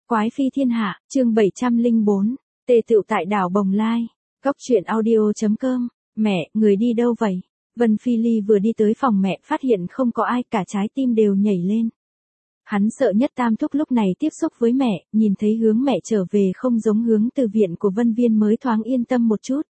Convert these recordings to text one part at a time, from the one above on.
Quái phi thiên hạ, chương 704, tề tựu tại đảo Bồng Lai. Góc truyện audio.com. Mẹ, người đi đâu vậy? Vân Phi Ly vừa đi tới phòng mẹ phát hiện không có ai, cả trái tim đều nhảy lên. Hắn sợ nhất Tam Thúc lúc này tiếp xúc với mẹ, nhìn thấy hướng mẹ trở về không giống hướng từ viện của Vân Viên mới thoáng yên tâm một chút.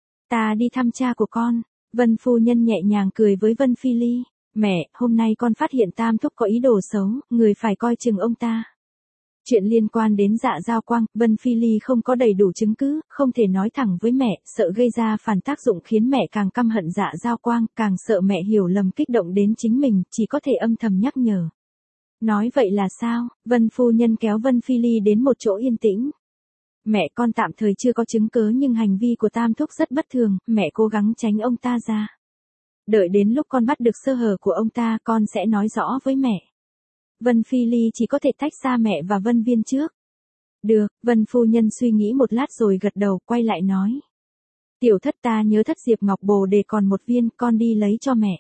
Ta đi thăm cha của con. Vân phu nhân nhẹ nhàng cười với Vân Phi Ly. Mẹ, hôm nay con phát hiện Tam Thúc có ý đồ xấu, người phải coi chừng ông ta. Chuyện liên quan đến Dạ Giao Quang, Vân Phi Ly không có đầy đủ chứng cứ, không thể nói thẳng với mẹ, sợ gây ra phản tác dụng khiến mẹ càng căm hận Dạ Giao Quang, càng sợ mẹ hiểu lầm kích động đến chính mình, chỉ có thể âm thầm nhắc nhở. Nói vậy là sao? Vân phu nhân kéo Vân Phi Ly đến một chỗ yên tĩnh. Mẹ, con tạm thời chưa có chứng cứ nhưng hành vi của Tam Thúc rất bất thường, mẹ cố gắng tránh ông ta ra. Đợi đến lúc con bắt được sơ hở của ông ta, con sẽ nói rõ với mẹ. Vân Phi Ly chỉ có thể tách xa mẹ và Vân Viên trước. Được, Vân phu nhân suy nghĩ một lát rồi gật đầu, quay lại nói. Tiểu thất, ta nhớ thất diệp ngọc bồ đề còn một viên, con đi lấy cho mẹ.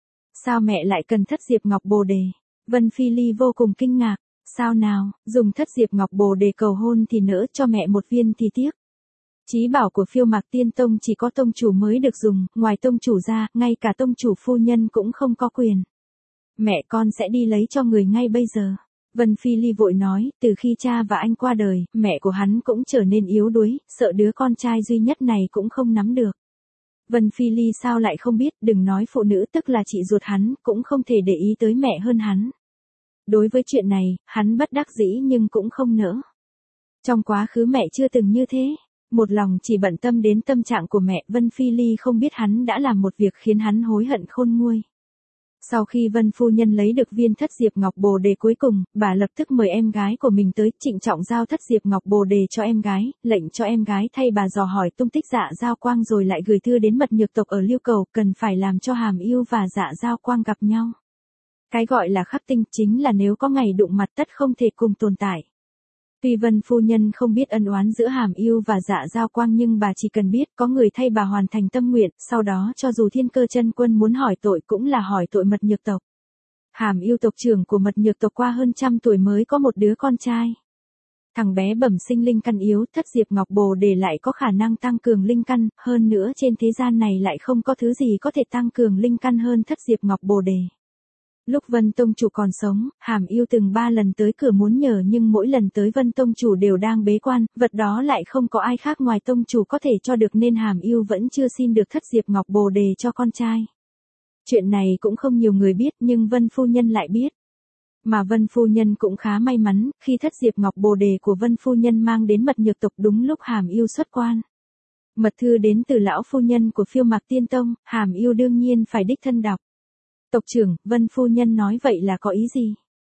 Sao mẹ lại cần thất diệp ngọc bồ đề? Vân Phi Ly vô cùng kinh ngạc. Sao nào, dùng thất diệp ngọc bồ đề cầu hôn thì nỡ, cho mẹ một viên thì tiếc. Chí bảo của Phiêu Mạc Tiên Tông chỉ có tông chủ mới được dùng, ngoài tông chủ ra, ngay cả tông chủ phu nhân cũng không có quyền. Mẹ, con sẽ đi lấy cho người ngay bây giờ. Vân Phi Ly vội nói, từ khi cha và anh qua đời, mẹ của hắn cũng trở nên yếu đuối, sợ đứa con trai duy nhất này cũng không nắm được. Vân Phi Ly sao lại không biết, đừng nói phụ nữ tức là chị ruột hắn, cũng không thể để ý tới mẹ hơn hắn. Đối với chuyện này, hắn bất đắc dĩ nhưng cũng không nỡ. Trong quá khứ mẹ chưa từng như thế. Một lòng chỉ bận tâm đến tâm trạng của mẹ, Vân Phi Ly không biết hắn đã làm một việc khiến hắn hối hận khôn nguôi. Sau khi Vân phu nhân lấy được viên thất diệp ngọc bồ đề cuối cùng, bà lập tức mời em gái của mình tới, trịnh trọng giao thất diệp ngọc bồ đề cho em gái, lệnh cho em gái thay bà dò hỏi tung tích Dạ Giao Quang rồi lại gửi thư đến Mật Nhược tộc ở Liêu Cầu, cần phải làm cho Hàm Yêu và Dạ Giao Quang gặp nhau. Cái gọi là khắc tinh chính là nếu có ngày đụng mặt tất không thể cùng tồn tại. Tuy Vân phu nhân không biết ân oán giữa Hàm Yêu và Dạ Giao Quang nhưng bà chỉ cần biết có người thay bà hoàn thành tâm nguyện, sau đó cho dù Thiên Cơ Chân Quân muốn hỏi tội cũng là hỏi tội Mật Nhược tộc. Hàm Yêu tộc trưởng của Mật Nhược tộc qua hơn trăm tuổi mới có một đứa con trai. Thằng bé bẩm sinh linh căn yếu, thất diệp ngọc bồ đề lại có khả năng tăng cường linh căn, hơn nữa trên thế gian này lại không có thứ gì có thể tăng cường linh căn hơn thất diệp ngọc bồ đề. Lúc Vân Tông Chủ còn sống, Hàm Yêu từng 3 lần tới cửa muốn nhờ nhưng mỗi lần tới Vân Tông Chủ đều đang bế quan, vật đó lại không có ai khác ngoài Tông Chủ có thể cho được nên Hàm Yêu vẫn chưa xin được thất diệp ngọc bồ đề cho con trai. Chuyện này cũng không nhiều người biết nhưng Vân phu nhân lại biết. Mà Vân phu nhân cũng khá may mắn, khi thất diệp ngọc bồ đề của Vân phu nhân mang đến Mật Nhược tộc đúng lúc Hàm Yêu xuất quan. Mật thư đến từ lão phu nhân của Phiêu Mạc Tiên Tông, Hàm Yêu đương nhiên phải đích thân đọc. Tộc trưởng, Vân phu nhân nói vậy là có ý gì?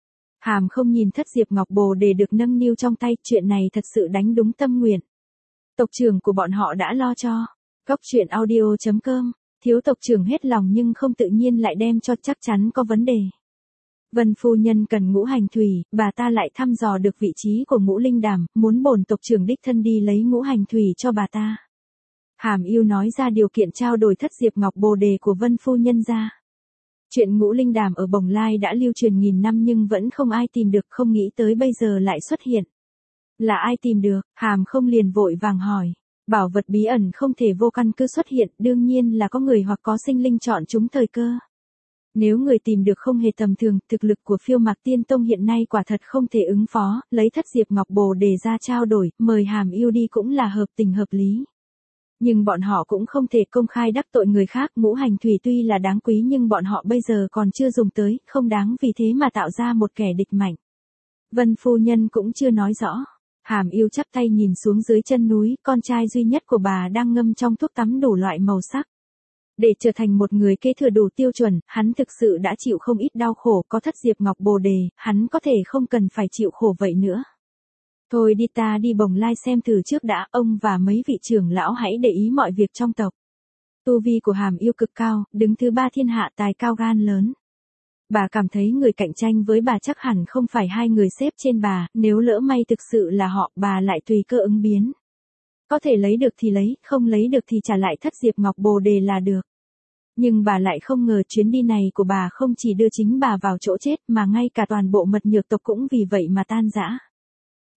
Hàm không nhìn thất diệp ngọc bồ đề được nâng niu trong tay, chuyện này thật sự đánh đúng tâm nguyện. Tộc trưởng của bọn họ đã lo cho. Góc truyện audio.com. Thiếu tộc trưởng hết lòng nhưng không tự nhiên lại đem cho, chắc chắn có vấn đề. Vân phu nhân cần ngũ hành thủy, bà ta lại thăm dò được vị trí của ngũ linh đàm, muốn bổn tộc trưởng đích thân đi lấy ngũ hành thủy cho bà ta. Hàm Yêu nói ra điều kiện trao đổi thất diệp ngọc bồ đề của Vân phu nhân ra. Chuyện ngũ linh đàm ở Bồng Lai đã lưu truyền nghìn năm nhưng vẫn không ai tìm được, không nghĩ tới bây giờ lại xuất hiện. Là ai tìm được? Hàm không liền vội vàng hỏi. Bảo vật bí ẩn không thể vô căn cứ xuất hiện, đương nhiên là có người hoặc có sinh linh chọn chúng thời cơ. Nếu người tìm được không hề tầm thường, thực lực của Phiêu Mạc Tiên Tông hiện nay quả thật không thể ứng phó, lấy thất diệp ngọc bồ đề ra trao đổi, mời Hàm Yêu đi cũng là hợp tình hợp lý. Nhưng bọn họ cũng không thể công khai đắc tội người khác, ngũ hành thủy tuy là đáng quý nhưng bọn họ bây giờ còn chưa dùng tới, không đáng vì thế mà tạo ra một kẻ địch mạnh. Vân phu nhân cũng chưa nói rõ. Hàm Yêu chắp tay nhìn xuống dưới chân núi, con trai duy nhất của bà đang ngâm trong thuốc tắm đủ loại màu sắc. Để trở thành một người kế thừa đủ tiêu chuẩn, hắn thực sự đã chịu không ít đau khổ, có thất diệp ngọc bồ đề, hắn có thể không cần phải chịu khổ vậy nữa. Thôi đi, ta đi Bồng Lai xem thử trước đã, ông và mấy vị trưởng lão hãy để ý mọi việc trong tộc. Tu vi của Hàm Yêu cực cao, đứng thứ 3 thiên hạ, tài cao gan lớn. Bà cảm thấy người cạnh tranh với bà chắc hẳn không phải hai người xếp trên bà, nếu lỡ may thực sự là họ, bà lại tùy cơ ứng biến. Có thể lấy được thì lấy, không lấy được thì trả lại thất diệp ngọc bồ đề là được. Nhưng bà lại không ngờ chuyến đi này của bà không chỉ đưa chính bà vào chỗ chết mà ngay cả toàn bộ Mật Nhược tộc cũng vì vậy mà tan rã.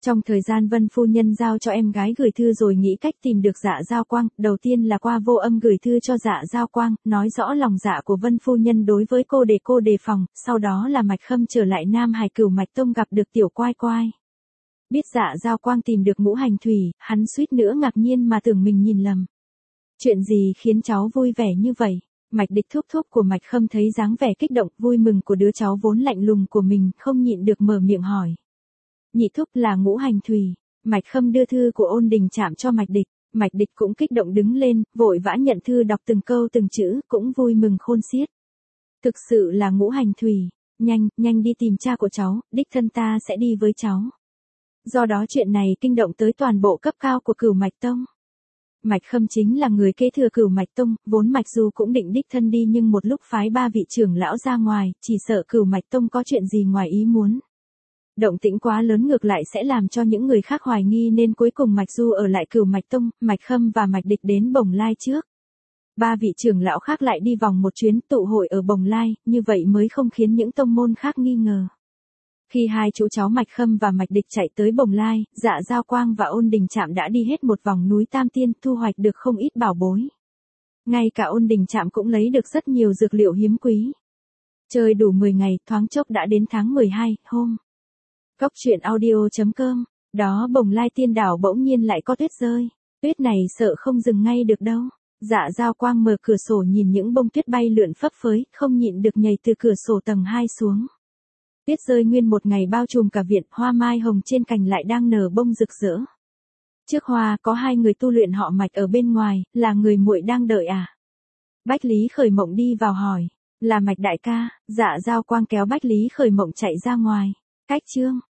Trong thời gian Vân phu nhân giao cho em gái gửi thư rồi nghĩ cách tìm được Dạ Giao Quang, đầu tiên là qua vô âm gửi thư cho Dạ Giao Quang, nói rõ lòng dạ của Vân phu nhân đối với cô để cô đề phòng, sau đó là Mạch Khâm trở lại Nam Hải Cửu Mạch Tông gặp được Tiểu Quai Quai. Biết Dạ Giao Quang tìm được Ngũ Hành Thủy, hắn suýt nữa ngạc nhiên mà tưởng mình nhìn lầm. Chuyện gì khiến cháu vui vẻ như vậy? Mạch Địch thúc thúc của Mạch Khâm thấy dáng vẻ kích động vui mừng của đứa cháu vốn lạnh lùng của mình, không nhịn được mở miệng hỏi. Nhị thúc là Ngũ Hành Thủy. Mạch Khâm đưa thư của Ôn Đình Trạm cho Mạch Địch. Mạch Địch cũng kích động đứng lên, vội vã nhận thư đọc từng câu từng chữ, cũng vui mừng khôn xiết. Thực sự là Ngũ Hành Thủy. Nhanh đi tìm cha của cháu, đích thân ta sẽ đi với cháu. Do đó chuyện này kinh động tới toàn bộ cấp cao của Cửu Mạch Tông. Mạch Khâm chính là người kế thừa Cửu Mạch Tông, vốn Mạch Du cũng định đích thân đi nhưng một lúc phái 3 vị trưởng lão ra ngoài, chỉ sợ Cửu Mạch Tông có chuyện gì ngoài ý muốn. Động tĩnh quá lớn ngược lại sẽ làm cho những người khác hoài nghi nên cuối cùng Mạch Du ở lại Cửu Mạch Tông, Mạch Khâm và Mạch Địch đến Bồng Lai trước. 3 vị trưởng lão khác lại đi vòng một chuyến tụ hội ở Bồng Lai, như vậy mới không khiến những tông môn khác nghi ngờ. Khi hai chú cháu Mạch Khâm và Mạch Địch chạy tới Bồng Lai, Dạ Giao Quang và Ôn Đình Trạm đã đi hết một vòng núi Tam Tiên, thu hoạch được không ít bảo bối. Ngay cả Ôn Đình Trạm cũng lấy được rất nhiều dược liệu hiếm quý. Chơi đủ 10 ngày, thoáng chốc đã đến tháng 12, hôm. Cốc truyện audio.com, đó Bồng Lai Tiên Đảo bỗng nhiên lại có tuyết rơi. Tuyết này sợ không dừng ngay được đâu. Dạ Giao Quang mở cửa sổ nhìn những bông tuyết bay lượn phấp phới, không nhịn được nhảy từ cửa sổ tầng 2 xuống. Tuyết rơi nguyên một ngày bao trùm cả viện, hoa mai hồng trên cành lại đang nở bông rực rỡ. Trước hoa có 2 người tu luyện họ Mạch ở bên ngoài, là người muội đang đợi à? Bách Lý Khởi Mộng đi vào hỏi, là Mạch đại ca. Dạ Giao Quang kéo Bách Lý Khởi Mộng chạy ra ngoài. Cách chương